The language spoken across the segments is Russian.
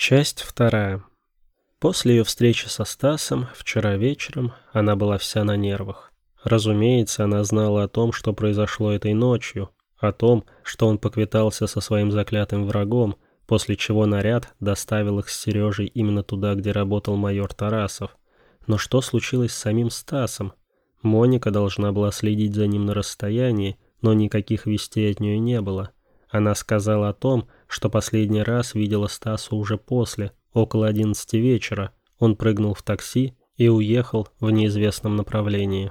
Часть вторая. После ее встречи со Стасом вчера вечером она была вся на нервах. Разумеется, она знала о том, что произошло этой ночью, о том, что он поквитался со своим заклятым врагом, после чего наряд доставил их с Сережей именно туда, где работал майор Тарасов. Но что случилось с самим Стасом? Моника должна была следить за ним на расстоянии, но никаких вестей от нее не было. Она сказала о том, что последний раз видела Стаса уже после, около 11 вечера. Он прыгнул в такси и уехал в неизвестном направлении.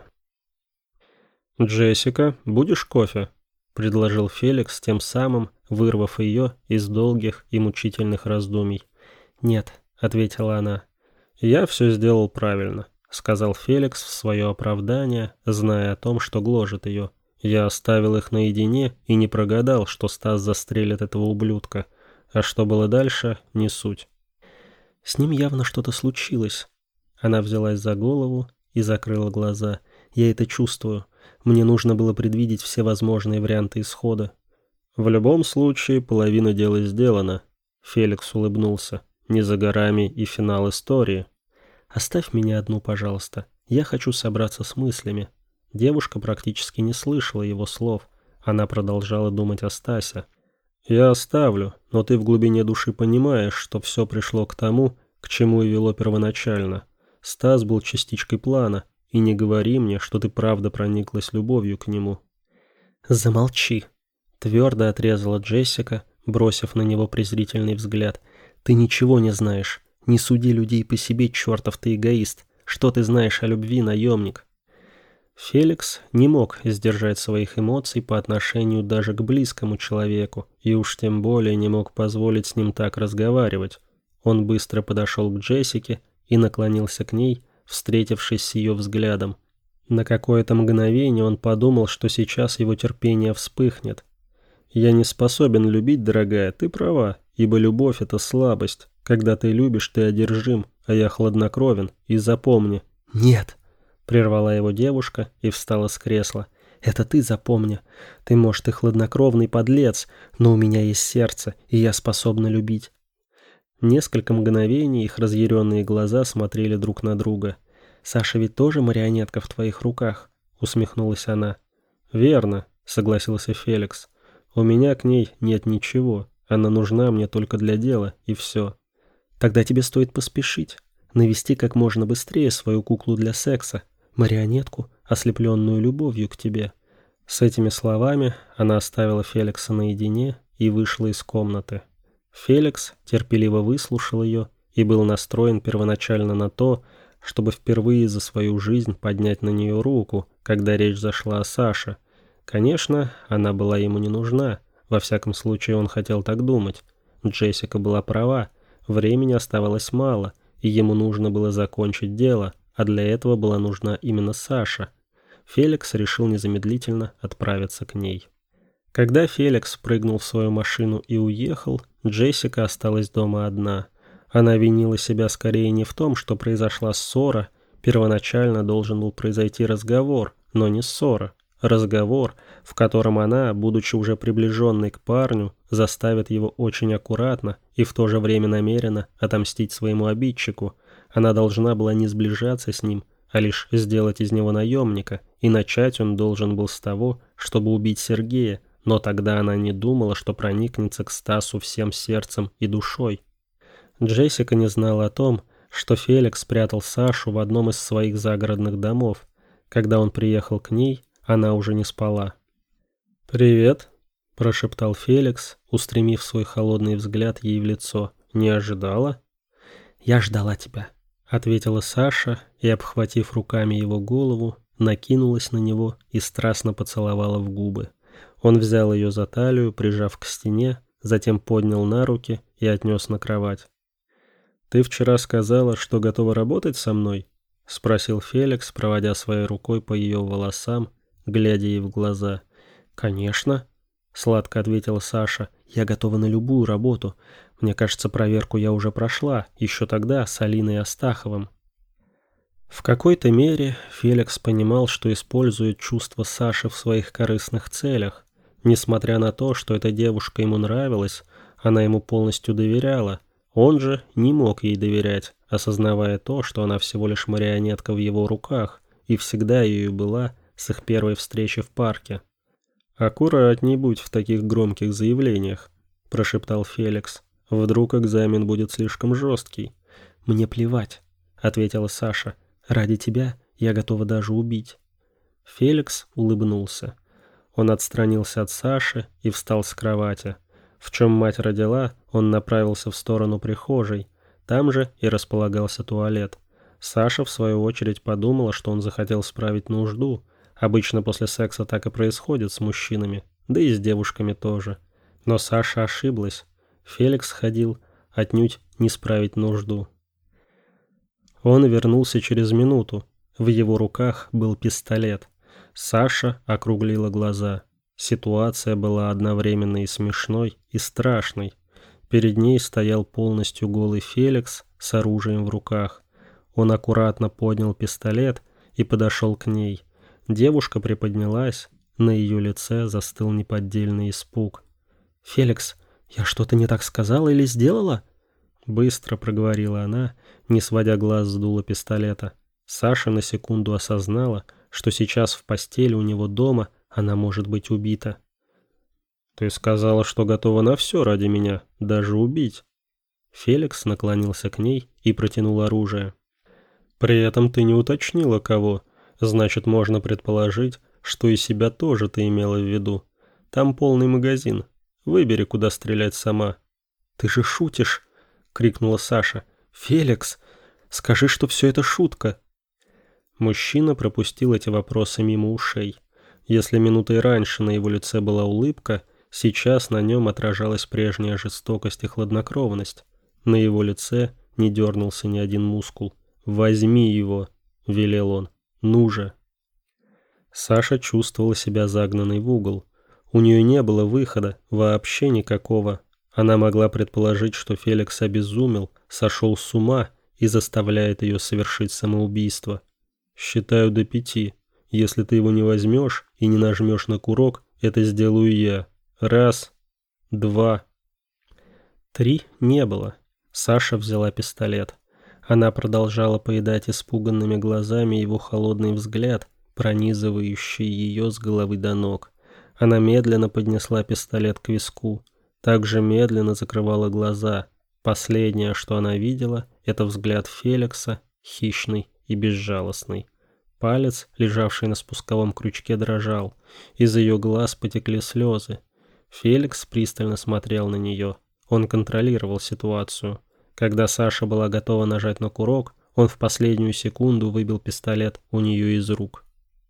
«Джессика, будешь кофе?» – предложил Феликс, тем самым вырвав ее из долгих и мучительных раздумий. «Нет», – ответила она. «Я все сделал правильно», – сказал Феликс в свое оправдание, зная о том, что гложет ее. «Я оставил их наедине и не прогадал, что Стас застрелит этого ублюдка. А что было дальше, не суть». «С ним явно что-то случилось». Она взялась за голову и закрыла глаза. «Я это чувствую. Мне нужно было предвидеть все возможные варианты исхода». «В любом случае, половина дела сделана», — Феликс улыбнулся. «Не за горами и финал истории». «Оставь меня одну, пожалуйста. Я хочу собраться с мыслями». Девушка практически не слышала его слов. Она продолжала думать о Стасе. «Я оставлю, но ты в глубине души понимаешь, что все пришло к тому, к чему и вело первоначально. Стас был частичкой плана, и не говори мне, что ты правда прониклась любовью к нему». «Замолчи», — твердо отрезала Джессика, бросив на него презрительный взгляд. «Ты ничего не знаешь. Не суди людей по себе, чертов ты эгоист. Что ты знаешь о любви, наемник?» Феликс не мог сдержать своих эмоций по отношению даже к близкому человеку, и уж тем более не мог позволить с ним так разговаривать. Он быстро подошел к Джессике и наклонился к ней, встретившись с ее взглядом. На какое-то мгновение он подумал, что сейчас его терпение вспыхнет. «Я не способен любить, дорогая, ты права, ибо любовь — это слабость. Когда ты любишь, ты одержим, а я хладнокровен, и запомни». «Нет!» — прервала его девушка и встала с кресла. «Это ты запомни. Ты, может, и хладнокровный подлец, но у меня есть сердце, и я способна любить». Несколько мгновений их разъяренные глаза смотрели друг на друга. «Саша ведь тоже марионетка в твоих руках?» — усмехнулась она. «Верно», — согласился Феликс. «У меня к ней нет ничего. Она нужна мне только для дела, и все». «Тогда тебе стоит поспешить. Навести как можно быстрее свою куклу для секса. Марионетку, ослепленную любовью к тебе». С этими словами она оставила Феликса наедине и вышла из комнаты. Феликс терпеливо выслушал ее и был настроен первоначально на то, чтобы впервые за свою жизнь поднять на нее руку, когда речь зашла о Саше. Конечно, она была ему не нужна, во всяком случае он хотел так думать. Джессика была права, времени оставалось мало, и ему нужно было закончить дело, а для этого была нужна именно Саша. Феликс решил незамедлительно отправиться к ней. Когда Феликс прыгнул в свою машину и уехал, Джессика осталась дома одна. Она винила себя скорее не в том, что произошла ссора. Первоначально должен был произойти разговор, но не ссора. Разговор, в котором она, будучи уже приближенной к парню, заставит его очень аккуратно и в то же время намеренно отомстить своему обидчику. Она должна была не сближаться с ним, а лишь сделать из него наемника, и начать он должен был с того, чтобы убить Сергея, но тогда она не думала, что проникнется к Стасу всем сердцем и душой. Джессика не знала о том, что Феликс спрятал Сашу в одном из своих загородных домов. Когда он приехал к ней, она уже не спала. «Привет», – прошептал Феликс, устремив свой холодный взгляд ей в лицо. «Не ожидала?» «Я ждала тебя», — ответила Саша и, обхватив руками его голову, накинулась на него и страстно поцеловала в губы. Он взял ее за талию, прижав к стене, затем поднял на руки и отнес на кровать. «Ты вчера сказала, что готова работать со мной?» — спросил Феликс, проводя своей рукой по ее волосам, глядя ей в глаза. «Конечно», — сладко ответила Саша, — «я готова на любую работу. Мне кажется, проверку я уже прошла, еще тогда с Алиной Астаховым». В какой-то мере Феликс понимал, что использует чувства Саши в своих корыстных целях. Несмотря на то, что эта девушка ему нравилась, она ему полностью доверяла. Он же не мог ей доверять, осознавая то, что она всего лишь марионетка в его руках, и всегда ею была с их первой встречи в парке. «Аккуратней будь в таких громких заявлениях», – прошептал Феликс. «Вдруг экзамен будет слишком жесткий». «Мне плевать», – ответила Саша. «Ради тебя я готова даже убить». Феликс улыбнулся. Он отстранился от Саши и встал с кровати. В чем мать родила, он направился в сторону прихожей. Там же и располагался туалет. Саша, в свою очередь, подумала, что он захотел справить нужду. Обычно после секса так и происходит с мужчинами, да и с девушками тоже. Но Саша ошиблась. Феликс ходил отнюдь не справить нужду. Он вернулся через минуту. В его руках был пистолет. Саша округлила глаза. Ситуация была одновременно и смешной, и страшной. Перед ней стоял полностью голый Феликс с оружием в руках. Он аккуратно поднял пистолет и подошел к ней. Девушка приподнялась, на ее лице застыл неподдельный испуг. «Феликс, я что-то не так сказала или сделала?» Быстро проговорила она, не сводя глаз с дула пистолета. Саша на секунду осознала, что сейчас в постели у него дома она может быть убита. «Ты сказала, что готова на все ради меня, даже убить». Феликс наклонился к ней и протянул оружие. «При этом ты не уточнила, кого. Значит, можно предположить, что и себя тоже ты имела в виду. Там полный магазин. Выбери, куда стрелять сама». «Ты же шутишь!» — крикнула Саша. «Феликс, скажи, что все это шутка!» Мужчина пропустил эти вопросы мимо ушей. Если минутой раньше на его лице была улыбка, сейчас на нем отражалась прежняя жестокость и хладнокровность. На его лице не дернулся ни один мускул. «Возьми его!» — велел он. «Ну же!» Саша чувствовала себя загнанной в угол. У нее не было выхода, вообще никакого. Она могла предположить, что Феликс обезумел, сошел с ума и заставляет ее совершить самоубийство. «Считаю до 5. Если ты его не возьмешь и не нажмешь на курок, это сделаю я. 1, 2. 3 не было. Саша взяла пистолет. Она продолжала поедать испуганными глазами его холодный взгляд, пронизывающий ее с головы до ног. Она медленно поднесла пистолет к виску. Также медленно закрывала глаза. Последнее, что она видела, это взгляд Феликса, хищный и безжалостный. Палец, лежавший на спусковом крючке, дрожал. Из ее глаз потекли слезы. Феликс пристально смотрел на нее. Он контролировал ситуацию. Когда Саша была готова нажать на курок, он в последнюю секунду выбил пистолет у нее из рук.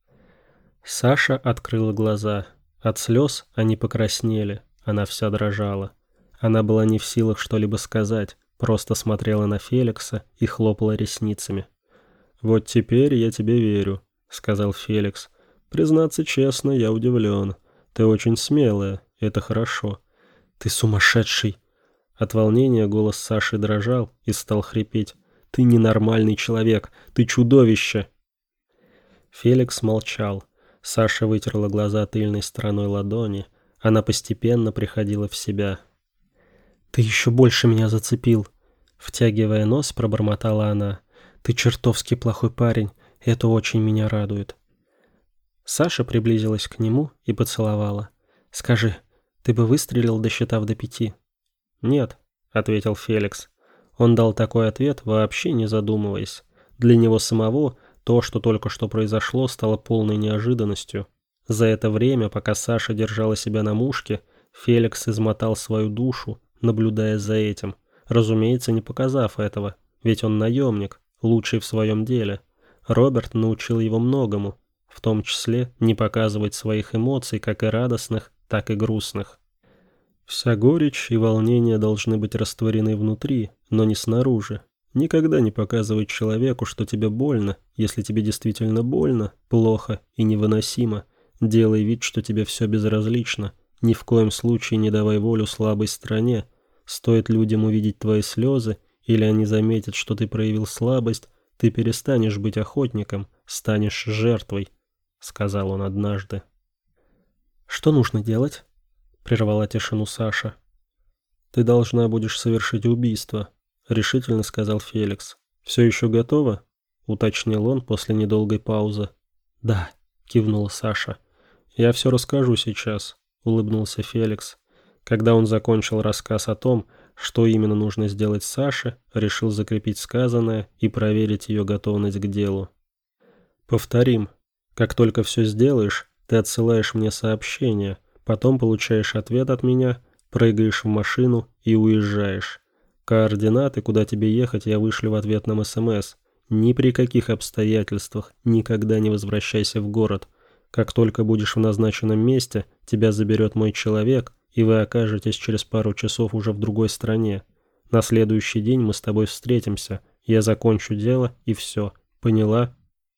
Саша открыла глаза. От слез они покраснели. Она вся дрожала. Она была не в силах что-либо сказать, просто смотрела на Феликса и хлопала ресницами. «Вот теперь я тебе верю», — сказал Феликс. «Признаться честно, я удивлен. Ты очень смелая, это хорошо». «Ты сумасшедший!» От волнения голос Саши дрожал и стал хрипеть. «Ты ненормальный человек! Ты чудовище!» Феликс молчал. Саша вытерла глаза тыльной стороной ладони. Она постепенно приходила в себя. «Ты еще больше меня зацепил!» Втягивая нос, пробормотала она. «Ты чертовски плохой парень, это очень меня радует». Саша приблизилась к нему и поцеловала. «Скажи, ты бы выстрелил, досчитав до 5?» «Нет», — ответил Феликс. Он дал такой ответ, вообще не задумываясь. Для него самого то, что только что произошло, стало полной неожиданностью. За это время, пока Саша держала себя на мушке, Феликс измотал свою душу, наблюдая за этим, разумеется, не показав этого, ведь он наемник, лучший в своем деле. Роберт научил его многому, в том числе не показывать своих эмоций, как и радостных, так и грустных. Вся горечь и волнение должны быть растворены внутри, но не снаружи. Никогда не показывай человеку, что тебе больно. Если тебе действительно больно, плохо и невыносимо, делай вид, что тебе все безразлично. Ни в коем случае не давай волю слабой стороне. Стоит людям увидеть твои слезы, или они заметят, что ты проявил слабость, ты перестанешь быть охотником, станешь жертвой, — сказал он однажды. «Что нужно делать?» — прервала тишину Саша. «Ты должна будешь совершить убийство», — решительно сказал Феликс. «Все еще готова?» — уточнил он после недолгой паузы. «Да», — кивнула Саша. «Я все расскажу сейчас», — улыбнулся Феликс. Когда он закончил рассказ о том, что именно нужно сделать Саше, решил закрепить сказанное и проверить ее готовность к делу. «Повторим. Как только все сделаешь, ты отсылаешь мне сообщение, потом получаешь ответ от меня, прыгаешь в машину и уезжаешь. Координаты, куда тебе ехать, я вышлю в ответном СМС. Ни при каких обстоятельствах никогда не возвращайся в город. Как только будешь в назначенном месте, тебя заберет мой человек, и вы окажетесь через пару часов уже в другой стране. На следующий день мы с тобой встретимся, я закончу дело и все. Поняла?»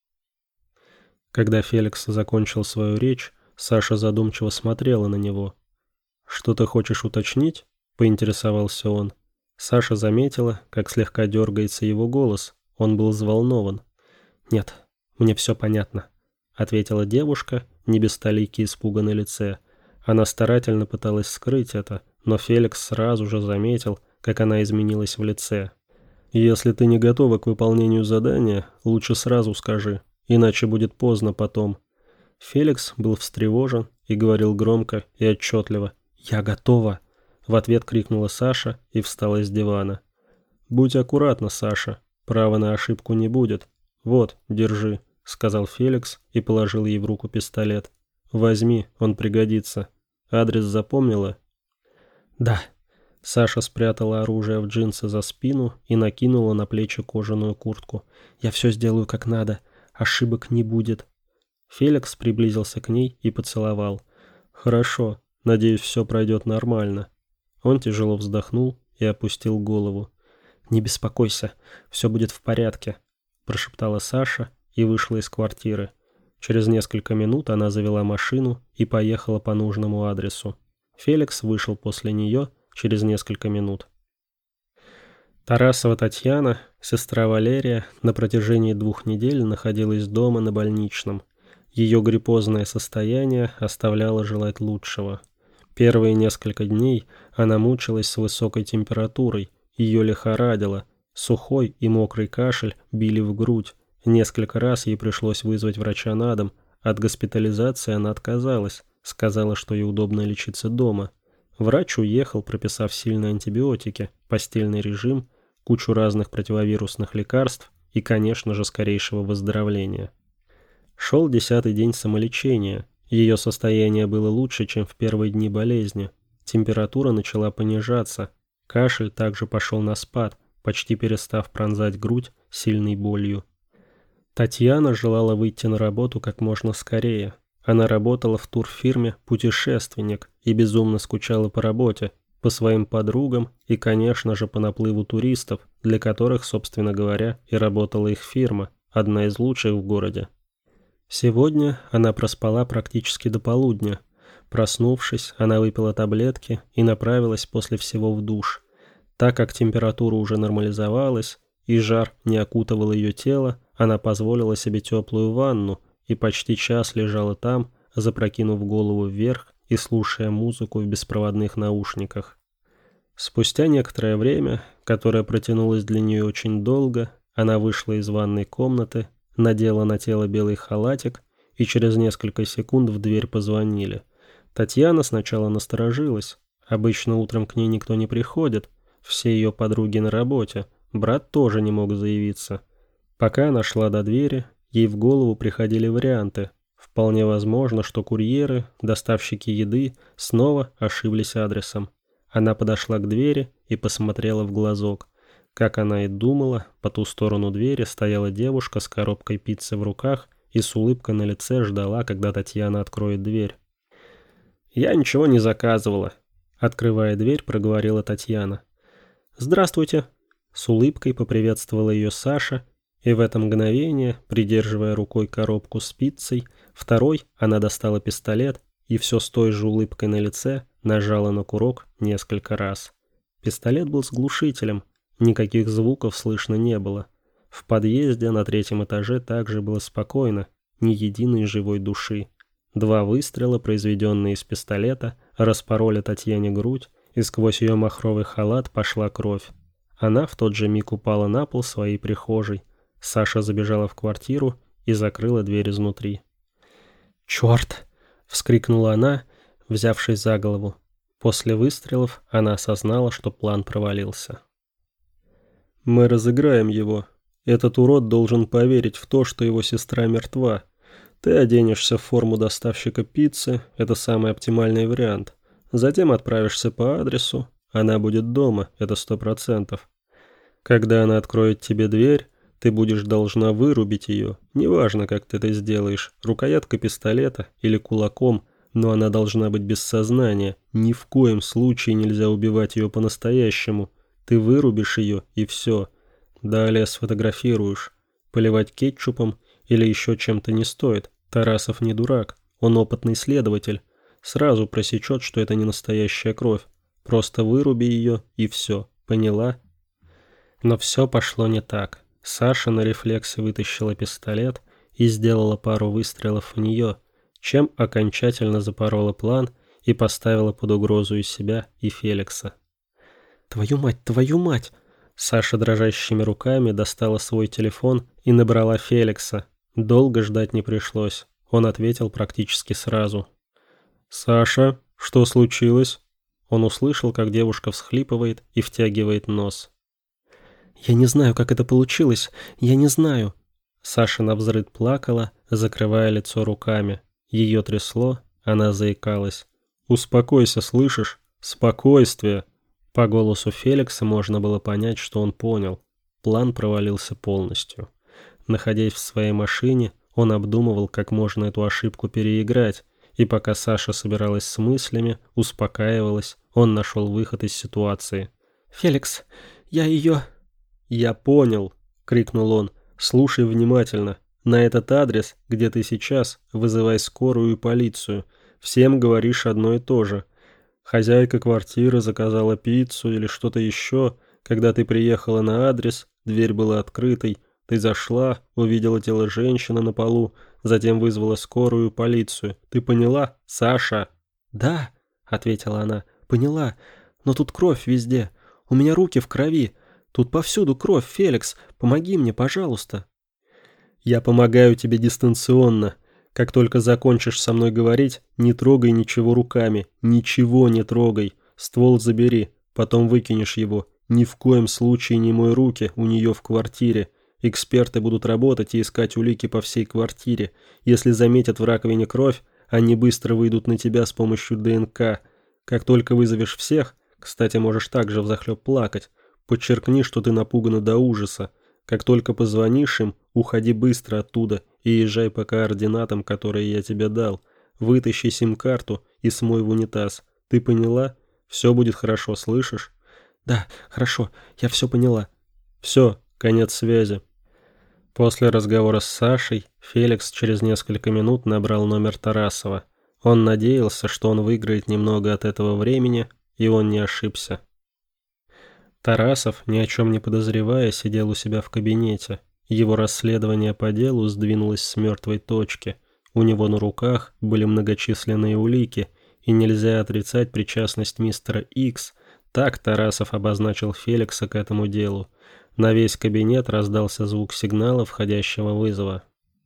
Когда Феликс закончил свою речь, Саша задумчиво смотрела на него. «Что ты хочешь уточнить?» — поинтересовался он. Саша заметила, как слегка дергается его голос. Он был взволнован. «Нет, мне все понятно», — ответила девушка, не без толики испуга на лице. Она старательно пыталась скрыть это, но Феликс сразу же заметил, как она изменилась в лице. «Если ты не готова к выполнению задания, лучше сразу скажи, иначе будет поздно потом». Феликс был встревожен и говорил громко и отчетливо. «Я готова!» В ответ крикнула Саша и встала с дивана. «Будь аккуратна, Саша, права на ошибку не будет. Вот, держи», — сказал Феликс и положил ей в руку пистолет. «Возьми, он пригодится. Адрес запомнила?» «Да». Саша спрятала оружие в джинсы за спину и накинула на плечи кожаную куртку. «Я все сделаю как надо. Ошибок не будет». Феликс приблизился к ней и поцеловал. «Хорошо. Надеюсь, все пройдет нормально». Он тяжело вздохнул и опустил голову. «Не беспокойся, все будет в порядке», – прошептала Саша и вышла из квартиры. Через несколько минут она завела машину и поехала по нужному адресу. Феликс вышел после нее через несколько минут. Тарасова Татьяна, сестра Валерия, на протяжении 2 недель находилась дома на больничном. Ее гриппозное состояние оставляло желать лучшего. Первые несколько дней она мучилась с высокой температурой, ее лихорадило, сухой и мокрый кашель били в грудь. Несколько раз ей пришлось вызвать врача на дом. От госпитализации она отказалась, сказала, что ей удобно лечиться дома. Врач уехал, прописав сильные антибиотики, постельный режим, кучу разных противовирусных лекарств и, конечно же, скорейшего выздоровления. Шел 10-й день самолечения. Ее состояние было лучше, чем в первые дни болезни. Температура начала понижаться. Кашель также пошел на спад, почти перестав пронзать грудь сильной болью. Татьяна желала выйти на работу как можно скорее. Она работала в турфирме «Путешественник» и безумно скучала по работе, по своим подругам и, конечно же, по наплыву туристов, для которых, собственно говоря, и работала их фирма, одна из лучших в городе. Сегодня она проспала практически до полудня. Проснувшись, она выпила таблетки и направилась после всего в душ. Так как температура уже нормализовалась и жар не окутывал ее тело, она позволила себе теплую ванну и почти час лежала там, запрокинув голову вверх и слушая музыку в беспроводных наушниках. Спустя некоторое время, которое протянулось для нее очень долго, она вышла из ванной комнаты, надела на тело белый халатик, и через несколько секунд в дверь позвонили. Татьяна сначала насторожилась. Обычно утром к ней никто не приходит, все ее подруги на работе, брат тоже не мог заявиться. Пока она шла до двери, ей в голову приходили варианты. Вполне возможно, что курьеры, доставщики еды снова ошиблись адресом. Она подошла к двери и посмотрела в глазок. Как она и думала, по ту сторону двери стояла девушка с коробкой пиццы в руках и с улыбкой на лице ждала, когда Татьяна откроет дверь. «Я ничего не заказывала», — открывая дверь, проговорила Татьяна. «Здравствуйте», — с улыбкой поприветствовала ее Саша, и в это мгновение, придерживая рукой коробку с пиццей, второй она достала пистолет и все с той же улыбкой на лице нажала на курок несколько раз. Пистолет был с глушителем. Никаких звуков слышно не было. В подъезде на 3-м этаже также было спокойно, ни единой живой души. 2 выстрела, произведенные из пистолета, распороли Татьяне грудь и сквозь ее махровый халат пошла кровь. Она в тот же миг упала на пол своей прихожей. Саша забежала в квартиру и закрыла дверь изнутри. «Черт!» — вскрикнула она, взявшись за голову. После выстрелов она осознала, что план провалился. «Мы разыграем его. Этот урод должен поверить в то, что его сестра мертва. Ты оденешься в форму доставщика пиццы, это самый оптимальный вариант. Затем отправишься по адресу, она будет дома, это 100%. Когда она откроет тебе дверь, ты будешь должна вырубить ее. Неважно, как ты это сделаешь, рукояткой пистолета или кулаком, но она должна быть без сознания. Ни в коем случае нельзя убивать ее по-настоящему. Ты вырубишь ее, и все. Далее сфотографируешь. Поливать кетчупом или еще чем-то не стоит. Тарасов не дурак, он опытный следователь. Сразу просечет, что это не настоящая кровь. Просто выруби ее, и все. Поняла? Но все пошло не так. Саша на рефлексе вытащила пистолет и сделала пару выстрелов в нее, чем окончательно запорола план и поставила под угрозу и себя, и Феликса. «Твою мать, твою мать!» Саша дрожащими руками достала свой телефон и набрала Феликса. Долго ждать не пришлось. Он ответил практически сразу. «Саша, что случилось?» Он услышал, как девушка всхлипывает и втягивает нос. «Я не знаю, как это получилось. Я не знаю». Саша навзрыд плакала, закрывая лицо руками. Ее трясло, она заикалась. «Успокойся, слышишь? Спокойствие!» По голосу Феликса можно было понять, что он понял. План провалился полностью. Находясь в своей машине, он обдумывал, как можно эту ошибку переиграть, и пока Саша собиралась с мыслями, успокаивалась, он нашел выход из ситуации. «Феликс, я ее...» «Я понял!» — крикнул он. «Слушай внимательно. На этот адрес, где ты сейчас, вызывай скорую и полицию. Всем говоришь одно и то же. Хозяйка квартиры заказала пиццу или что-то еще. Когда ты приехала на адрес, дверь была открытой. Ты зашла, увидела тело женщины на полу, затем вызвала скорую и полицию. Ты поняла, Саша?» «Да», — ответила она, — «поняла. Но тут кровь везде. У меня руки в крови. Тут повсюду кровь, Феликс. Помоги мне, пожалуйста». «Я помогаю тебе дистанционно. Как только закончишь со мной говорить, не трогай ничего руками. Ничего не трогай. Ствол забери, потом выкинешь его. Ни в коем случае не мой руки у нее в квартире. Эксперты будут работать и искать улики по всей квартире. Если заметят в раковине кровь, они быстро выйдут на тебя с помощью ДНК. Как только вызовешь всех, кстати, можешь также взахлеб плакать, подчеркни, что ты напугана до ужаса. Как только позвонишь им, уходи быстро оттуда и езжай по координатам, которые я тебе дал. Вытащи сим-карту и смой в унитаз. Ты поняла? Все будет хорошо, слышишь?» «Да, хорошо, я все поняла». «Все, конец связи». После разговора с Сашей, Феликс через несколько минут набрал номер Тарасова. Он надеялся, что он выиграет немного от этого времени, и он не ошибся. Тарасов, ни о чем не подозревая, сидел у себя в кабинете. Его расследование по делу сдвинулось с мертвой точки. У него на руках были многочисленные улики, и нельзя отрицать причастность мистера Икс. Так Тарасов обозначил Феликса к этому делу. На весь кабинет раздался звук сигнала входящего вызова.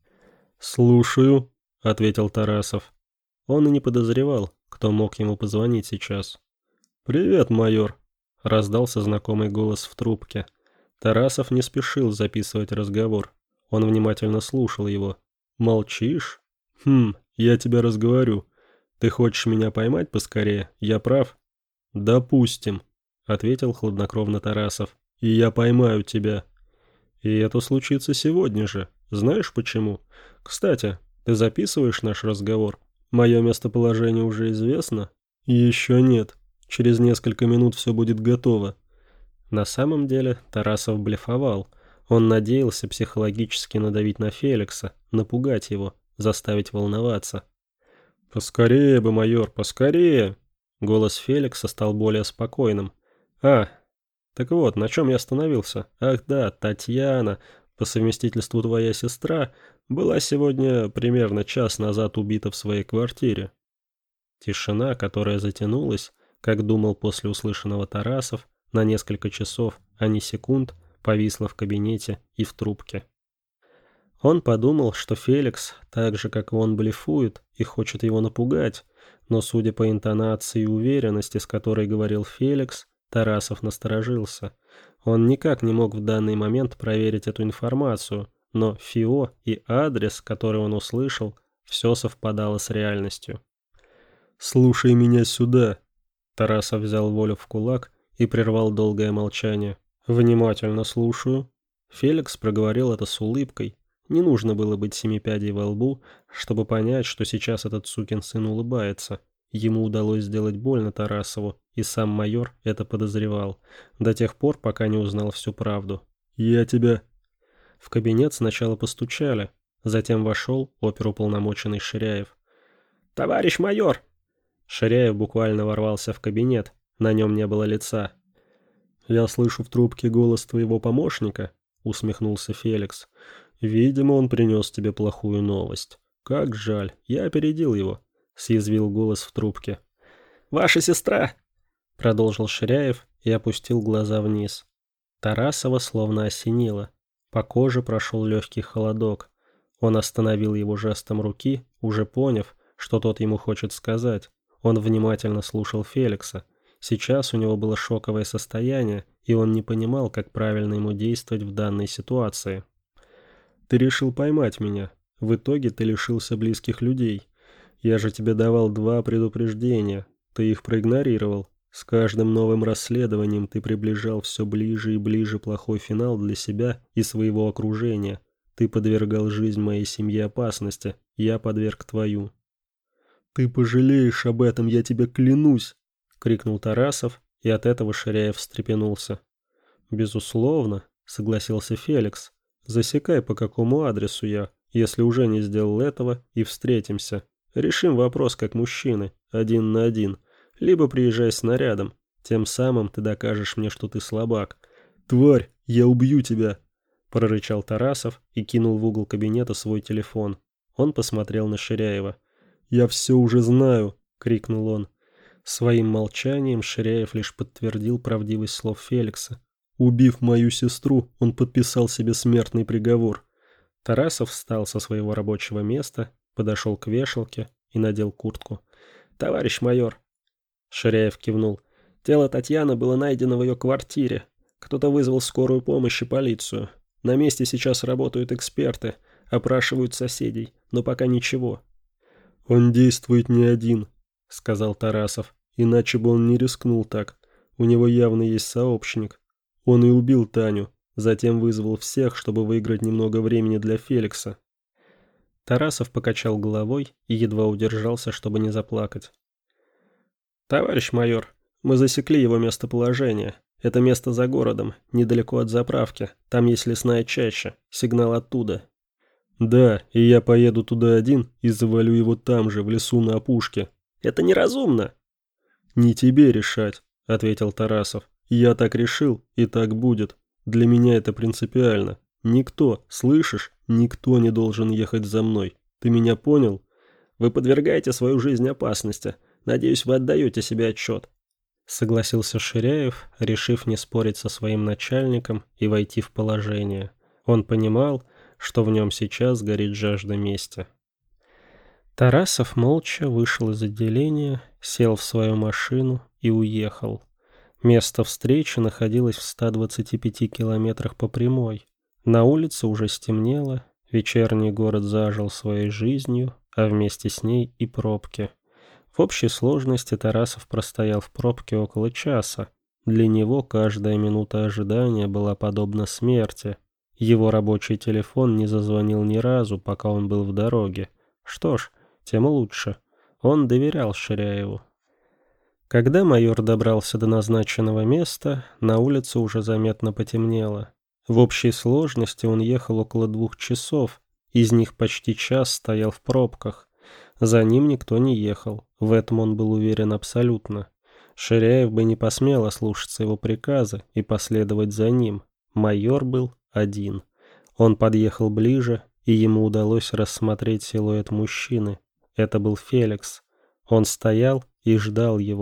«Слушаю», — ответил Тарасов. Он и не подозревал, кто мог ему позвонить сейчас. «Привет, майор», — раздался знакомый голос в трубке. Тарасов не спешил записывать разговор. Он внимательно слушал его. «Молчишь? Я тебя разговорю. Ты хочешь меня поймать поскорее? Я прав?» «Допустим», — ответил хладнокровно Тарасов. «И я поймаю тебя. И это случится сегодня же. Знаешь почему? Кстати, ты записываешь наш разговор? Мое местоположение уже известно?» «Еще нет. Через несколько минут все будет готово». На самом деле Тарасов блефовал. Он надеялся психологически надавить на Феликса, напугать его, заставить волноваться. «Поскорее бы, майор, поскорее!» Голос Феликса стал более спокойным. Так вот, на чем я остановился? Ах да, Татьяна, по совместительству твоя сестра, была сегодня примерно час назад убита в своей квартире». Тишина, которая затянулась, как думал после услышанного Тарасов, на несколько часов, а не секунд, повисла в кабинете и в трубке. Он подумал, что Феликс, так же как и он, блефует и хочет его напугать, но, судя по интонации и уверенности, с которой говорил Феликс, Тарасов насторожился. Он никак не мог в данный момент проверить эту информацию, но ФИО и адрес, который он услышал, все совпадало с реальностью. «Слушай меня сюда!» Тарасов взял волю в кулак и прервал долгое молчание. «Внимательно слушаю». Феликс проговорил это с улыбкой. Не нужно было быть семипядей во лбу, чтобы понять, что сейчас этот сукин сын улыбается. Ему удалось сделать больно Тарасову, и сам майор это подозревал, до тех пор, пока не узнал всю правду. «Я тебя...» В кабинет сначала постучали, затем вошел оперуполномоченный Ширяев. «Товарищ майор!» Ширяев буквально ворвался в кабинет, на нем не было лица. «Я слышу в трубке голос твоего помощника», — усмехнулся Феликс. «Видимо, он принес тебе плохую новость. Как жаль, я опередил его», — съязвил голос в трубке. «Ваша сестра!» — продолжил Ширяев и опустил глаза вниз. Тарасова словно осенило. По коже прошел легкий холодок. Он остановил его жестом руки, уже поняв, что тот ему хочет сказать. Он внимательно слушал Феликса. Сейчас у него было шоковое состояние, и он не понимал, как правильно ему действовать в данной ситуации. «Ты решил поймать меня. В итоге ты лишился близких людей. Я же тебе давал 2 предупреждения. Ты их проигнорировал. С каждым новым расследованием ты приближал все ближе и ближе плохой финал для себя и своего окружения. Ты подвергал жизнь моей семьи опасности, я подверг твою». «Ты пожалеешь об этом, я тебе клянусь!» — крикнул Тарасов, и от этого Ширяев встрепенулся. «Безусловно», — согласился Феликс. «Засекай, по какому адресу я, если уже не сделал этого, и встретимся. Решим вопрос как мужчины, 1 на 1. Либо приезжай снарядом, тем самым ты докажешь мне, что ты слабак». «Тварь, я убью тебя!» — прорычал Тарасов и кинул в угол кабинета свой телефон. Он посмотрел на Ширяева. «Я все уже знаю!» — крикнул он. Своим молчанием Ширяев лишь подтвердил правдивость слов Феликса. «Убив мою сестру, он подписал себе смертный приговор». Тарасов встал со своего рабочего места, подошел к вешалке и надел куртку. «Товарищ майор!» Ширяев кивнул. «Тело Татьяны было найдено в ее квартире. Кто-то вызвал скорую помощь и полицию. На месте сейчас работают эксперты, опрашивают соседей, но пока ничего». «Он действует не один», — сказал Тарасов, «иначе бы он не рискнул так. У него явно есть сообщник. Он и убил Таню, затем вызвал всех, чтобы выиграть немного времени для Феликса». Тарасов покачал головой и едва удержался, чтобы не заплакать. «Товарищ майор, мы засекли его местоположение. Это место за городом, недалеко от заправки. Там есть лесная чаща, сигнал оттуда». «Да, и я поеду туда один и завалю его там же, в лесу на опушке». «Это неразумно». «Не тебе решать», — ответил Тарасов. «Я так решил, и так будет. Для меня это принципиально. Никто, слышишь, никто не должен ехать за мной. Ты меня понял?» «Вы подвергаете свою жизнь опасности. Надеюсь, вы отдаете себе отчет». Согласился Ширяев, решив не спорить со своим начальником и войти в положение. Он понимал, что в нем сейчас горит жажда мести. Тарасов молча вышел из отделения, сел в свою машину и уехал. Место встречи находилось в 125 километрах по прямой. На улице уже стемнело, вечерний город зажил своей жизнью, а вместе с ней и пробки. В общей сложности Тарасов простоял в пробке около часа. Для него каждая минута ожидания была подобна смерти. Его рабочий телефон не зазвонил ни разу, пока он был в дороге. Что ж, тем лучше. Он доверял Ширяеву. Когда майор добрался до назначенного места, на улице уже заметно потемнело. В общей сложности он ехал около 2 часов, из них почти час стоял в пробках. За ним никто не ехал, в этом он был уверен абсолютно. Ширяев бы не посмел ослушаться его приказа и последовать за ним. Майор был один. Он подъехал ближе, и ему удалось рассмотреть силуэт мужчины. Это был Феликс. Он стоял и ждал его.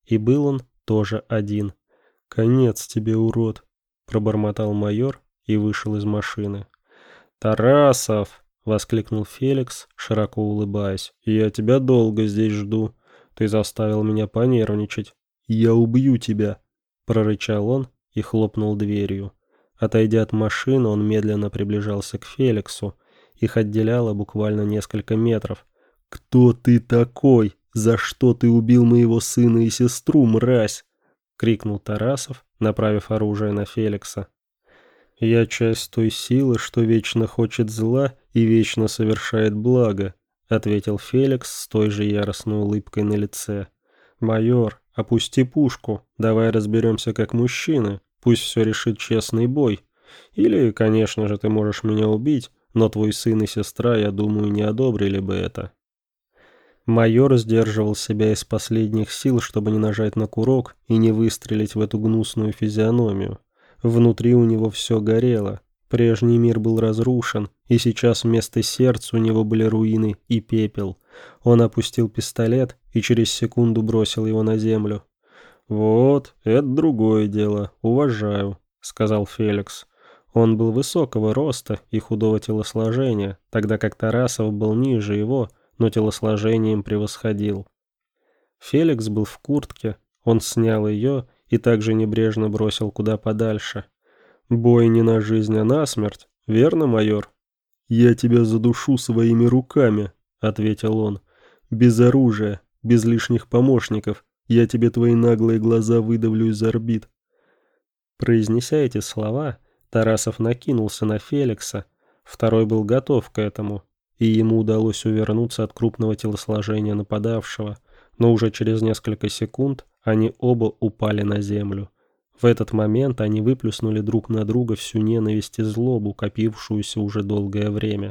И был он тоже один. «Конец тебе, урод!» — пробормотал майор и вышел из машины. «Тарасов!» — воскликнул Феликс, широко улыбаясь. «Я тебя долго здесь жду. Ты заставил меня понервничать. Я убью тебя!» — прорычал он и хлопнул дверью. Отойдя от машины, он медленно приближался к Феликсу. Их отделяло буквально несколько метров. «Кто ты такой? За что ты убил моего сына и сестру, мразь?» — крикнул Тарасов, направив оружие на Феликса. «Я часть той силы, что вечно хочет зла и вечно совершает благо», — ответил Феликс с той же яростной улыбкой на лице. «Майор, опусти пушку, давай разберемся как мужчины, пусть все решит честный бой. Или, конечно же, ты можешь меня убить, но твой сын и сестра, я думаю, не одобрили бы это». Майор сдерживал себя из последних сил, чтобы не нажать на курок и не выстрелить в эту гнусную физиономию. Внутри у него все горело. Прежний мир был разрушен, и сейчас вместо сердца у него были руины и пепел. Он опустил пистолет и через секунду бросил его на землю. «Вот, это другое дело, уважаю», — сказал Феликс. Он был высокого роста и худого телосложения, тогда как Тарасов был ниже его, но телосложением превосходил. Феликс был в куртке, он снял ее и также небрежно бросил куда подальше. «Бой не на жизнь, а на смерть, верно, майор?» «Я тебя задушу своими руками», — ответил он. «Без оружия, без лишних помощников, я тебе твои наглые глаза выдавлю из орбит». Произнеся эти слова, Тарасов накинулся на Феликса. Второй был готов к этому, и ему удалось увернуться от крупного телосложения нападавшего, но уже через несколько секунд они оба упали на землю. В этот момент они выплеснули друг на друга всю ненависть и злобу, копившуюся уже долгое время.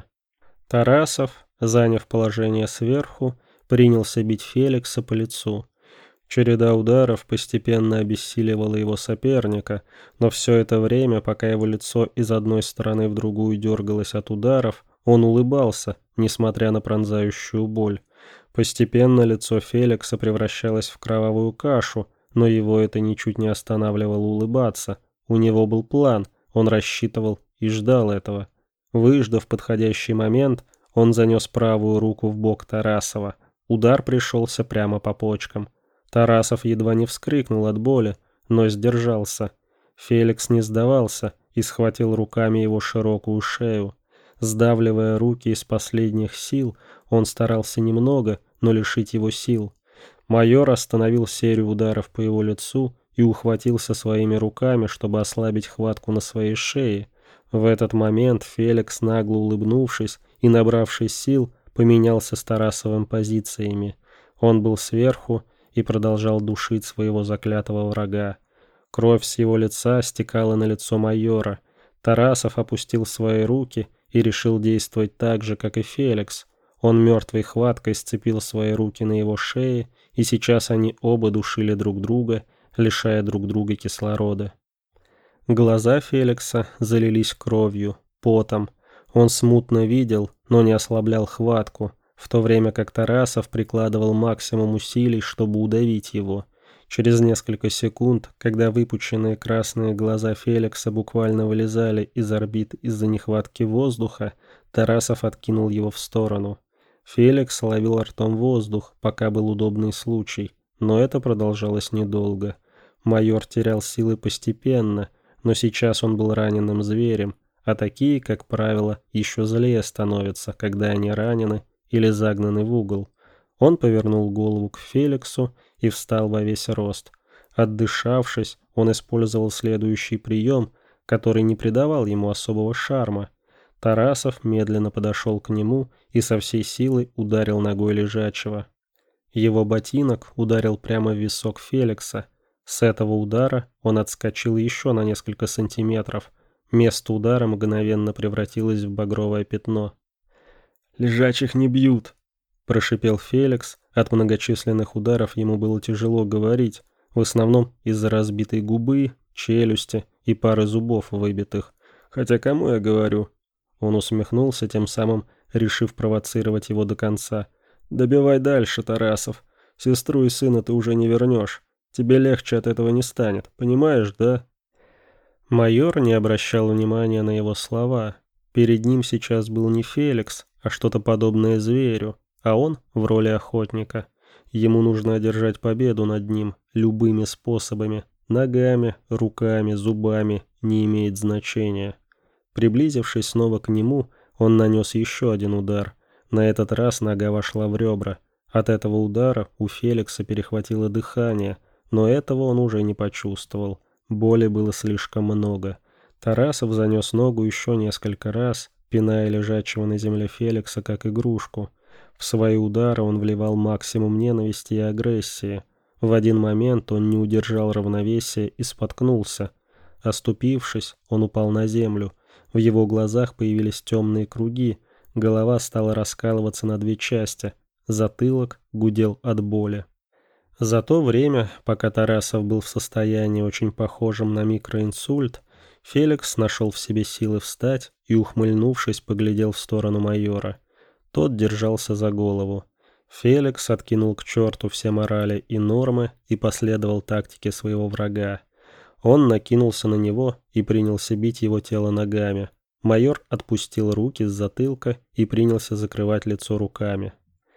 Тарасов, заняв положение сверху, принялся бить Феликса по лицу. Череда ударов постепенно обессиливала его соперника, но все это время, пока его лицо из одной стороны в другую дергалось от ударов, он улыбался, несмотря на пронзающую боль. Постепенно лицо Феликса превращалось в кровавую кашу, но его это ничуть не останавливало улыбаться. У него был план, он рассчитывал и ждал этого. Выждав подходящий момент, он занес правую руку в бок Тарасова. Удар пришелся прямо по почкам. Тарасов едва не вскрикнул от боли, но сдержался. Феликс не сдавался и схватил руками его широкую шею. Сдавливая руки из последних сил, он старался немного, но лишить его сил. Майор остановил серию ударов по его лицу и ухватился своими руками, чтобы ослабить хватку на своей шее. В этот момент Феликс, нагло улыбнувшись и набравшись сил, поменялся с Тарасовым позициями. Он был сверху и продолжал душить своего заклятого врага. Кровь с его лица стекала на лицо майора. Тарасов опустил свои руки и решил действовать так же, как и Феликс. Он мертвой хваткой сцепил свои руки на его шее, и сейчас они оба душили друг друга, лишая друг друга кислорода. Глаза Феликса залились кровью, потом. Он смутно видел, но не ослаблял хватку, в то время как Тарасов прикладывал максимум усилий, чтобы удавить его. Через несколько секунд, когда выпученные красные глаза Феликса буквально вылезали из орбит из-за нехватки воздуха, Тарасов откинул его в сторону. Феликс ловил ртом воздух, пока был удобный случай, но это продолжалось недолго. Майор терял силы постепенно, но сейчас он был раненым зверем, а такие, как правило, еще злее становятся, когда они ранены или загнаны в угол. Он повернул голову к Феликсу и встал во весь рост. Отдышавшись, он использовал следующий прием, который не придавал ему особого шарма. Тарасов медленно подошел к нему и со всей силы ударил ногой лежачего. Его ботинок ударил прямо в висок Феликса. С этого удара он отскочил еще на несколько сантиметров. Место удара мгновенно превратилось в багровое пятно. «Лежачих не бьют», — прошипел Феликс. От многочисленных ударов ему было тяжело говорить, в основном из-за разбитой губы, челюсти и пары зубов выбитых. «Хотя кому я говорю?» Он усмехнулся, тем самым решив провоцировать его до конца. «Добивай дальше, Тарасов. Сестру и сына ты уже не вернешь. Тебе легче от этого не станет, понимаешь, да?» Майор не обращал внимания на его слова. Перед ним сейчас был не Феликс, а что-то подобное зверю, а он в роли охотника. Ему нужно одержать победу над ним любыми способами. Ногами, руками, зубами, не имеет значения. Приблизившись снова к нему, он нанес еще один удар. На этот раз нога вошла в ребра. От этого удара у Феликса перехватило дыхание, но этого он уже не почувствовал. Боли было слишком много. Тарасов занес ногу еще несколько раз, пиная лежачего на земле Феликса как игрушку. В свои удары он вливал максимум ненависти и агрессии. В один момент он не удержал равновесия и споткнулся. Оступившись, он упал на землю. В его глазах появились темные круги, голова стала раскалываться на две части, затылок гудел от боли. За то время, пока Тарасов был в состоянии, очень похожем на микроинсульт, Феликс нашел в себе силы встать и, ухмыльнувшись, поглядел в сторону майора. Тот держался за голову. Феликс откинул к черту все морали и нормы и последовал тактике своего врага. Он накинулся на него и принялся бить его тело ногами. Майор отпустил руки с затылка и принялся закрывать лицо руками.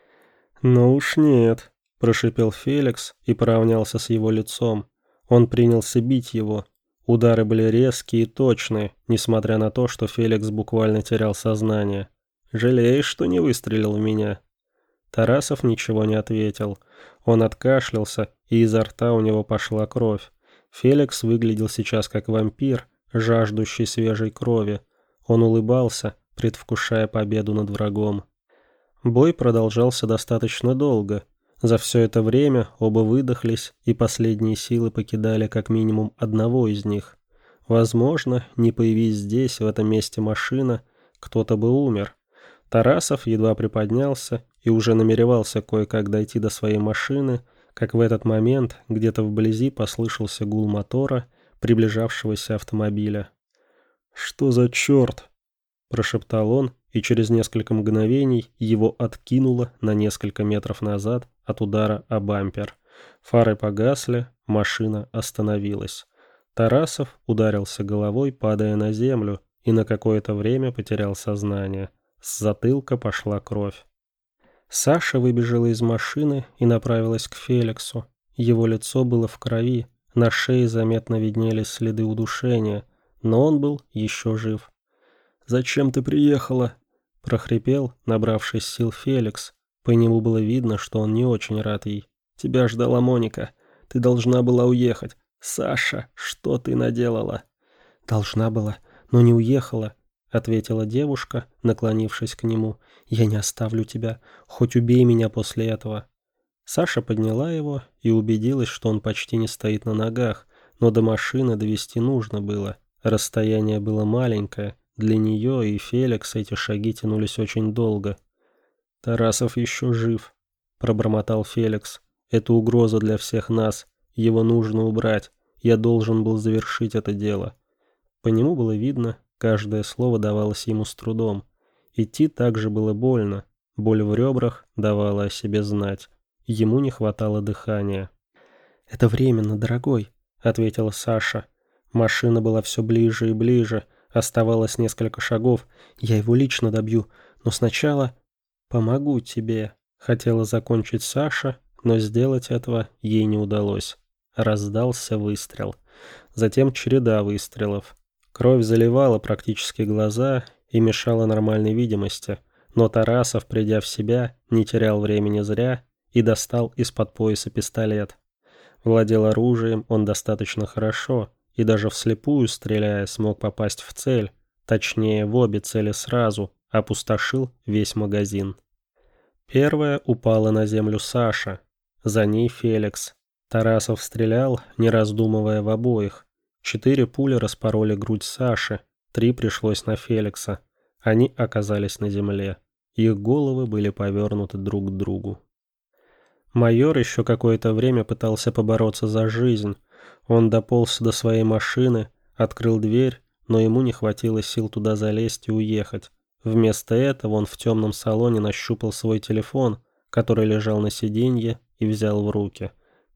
«Ну уж нет», — прошипел Феликс и поравнялся с его лицом. Он принялся бить его. Удары были резкие и точные, несмотря на то, что Феликс буквально терял сознание. «Жалеешь, что не выстрелил в меня?» Тарасов ничего не ответил. Он откашлялся, и изо рта у него пошла кровь. Феликс выглядел сейчас как вампир, жаждущий свежей крови. Он улыбался, предвкушая победу над врагом. Бой продолжался достаточно долго. За все это время оба выдохлись, и последние силы покидали как минимум одного из них. Возможно, не появись здесь, в этом месте машина, кто-то бы умер. Тарасов едва приподнялся и уже намеревался кое-как дойти до своей машины, как в этот момент где-то вблизи послышался гул мотора приближавшегося автомобиля. «Что за черт?» – прошептал он, и через несколько мгновений его откинуло на несколько метров назад от удара о бампер. Фары погасли, машина остановилась. Тарасов ударился головой, падая на землю, и на какое-то время потерял сознание. С затылка пошла кровь. Саша выбежала из машины и направилась к Феликсу. Его лицо было в крови, на шее заметно виднелись следы удушения, но он был еще жив. «Зачем ты приехала?» – прохрипел, набравшись сил Феликс. По нему было видно, что он не очень рад ей. «Тебя ждала Моника. Ты должна была уехать. Саша, что ты наделала?» «Должна была, но не уехала», — ответила девушка, наклонившись к нему. «Я не оставлю тебя, хоть убей меня после этого». Саша подняла его и убедилась, что он почти не стоит на ногах, но до машины довести нужно было. Расстояние было маленькое, для нее и Феликса эти шаги тянулись очень долго. «Тарасов еще жив», — пробормотал Феликс. «Это угроза для всех нас, его нужно убрать, я должен был завершить это дело». По нему было видно, каждое слово давалось ему с трудом. Идти также было больно. Боль в ребрах давала о себе знать. Ему не хватало дыхания. «Это временно, дорогой», — ответила Саша. Машина была все ближе и ближе. Оставалось несколько шагов. «Я его лично добью. Но сначала...» «Помогу тебе», — хотела закончить Саша, но сделать этого ей не удалось. Раздался выстрел. Затем череда выстрелов. Кровь заливала практически глаза и мешала нормальной видимости, но Тарасов, придя в себя, не терял времени зря и достал из-под пояса пистолет. Владел оружием он достаточно хорошо и даже вслепую, стреляя, смог попасть в цель, точнее в обе цели сразу, опустошил весь магазин. Первая упала на землю Саша, за ней Феликс. Тарасов стрелял, не раздумывая, в обоих. 4 пули распороли грудь Саши, 3 пришлось на Феликса. Они оказались на земле. Их головы были повернуты друг к другу. Майор еще какое-то время пытался побороться за жизнь. Он дополз до своей машины, открыл дверь, но ему не хватило сил туда залезть и уехать. Вместо этого он в темном салоне нащупал свой телефон, который лежал на сиденье, и взял в руки.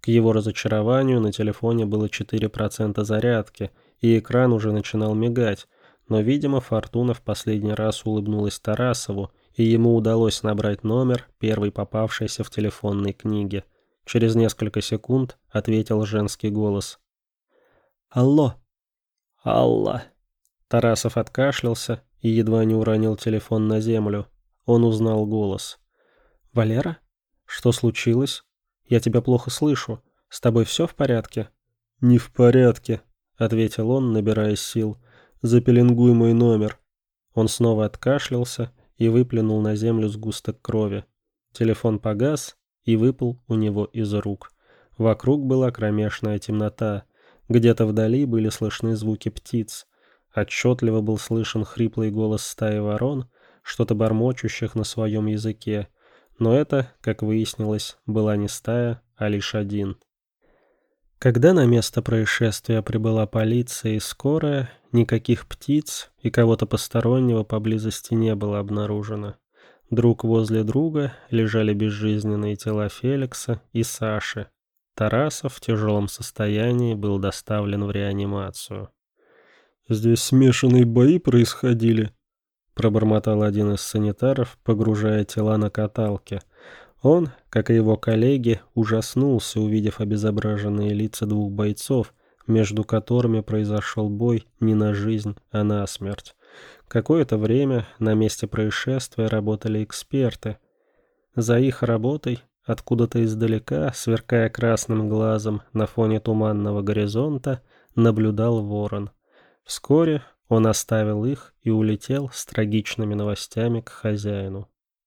К его разочарованию на телефоне было 4% зарядки, и экран уже начинал мигать, но, видимо, Фортуна в последний раз улыбнулась Тарасову, и ему удалось набрать номер, первый попавшийся в телефонной книге. Через несколько секунд ответил женский голос. «Алло!» «Алла!» Тарасов откашлялся и едва не уронил телефон на землю. Он узнал голос. «Валера? Что случилось? Я тебя плохо слышу. С тобой все в порядке?» «Не в порядке», — ответил он, набирая сил. «Запеленгуй мой номер». Он снова откашлялся и выплюнул на землю сгусток крови. Телефон погас и выпал у него из рук. Вокруг была кромешная темнота. Где-то вдали были слышны звуки птиц. Отчетливо был слышен хриплый голос стаи ворон, что-то бормочущих на своем языке. Но это, как выяснилось, была не стая, а лишь один. Когда на место происшествия прибыла полиция и скорая, никаких птиц и кого-то постороннего поблизости не было обнаружено. Друг возле друга лежали безжизненные тела Феликса и Саши. Тарасов в тяжелом состоянии был доставлен в реанимацию. «Здесь смешанные бои происходили», — пробормотал один из санитаров, погружая тела на каталке. Он, как и его коллеги, ужаснулся, увидев обезображенные лица двух бойцов, между которыми произошел бой не на жизнь, а на смерть. Какое-то время на месте происшествия работали эксперты. За их работой, откуда-то издалека, сверкая красным глазом на фоне туманного горизонта, наблюдал ворон. Вскоре он оставил их и улетел с трагичными новостями к хозяину.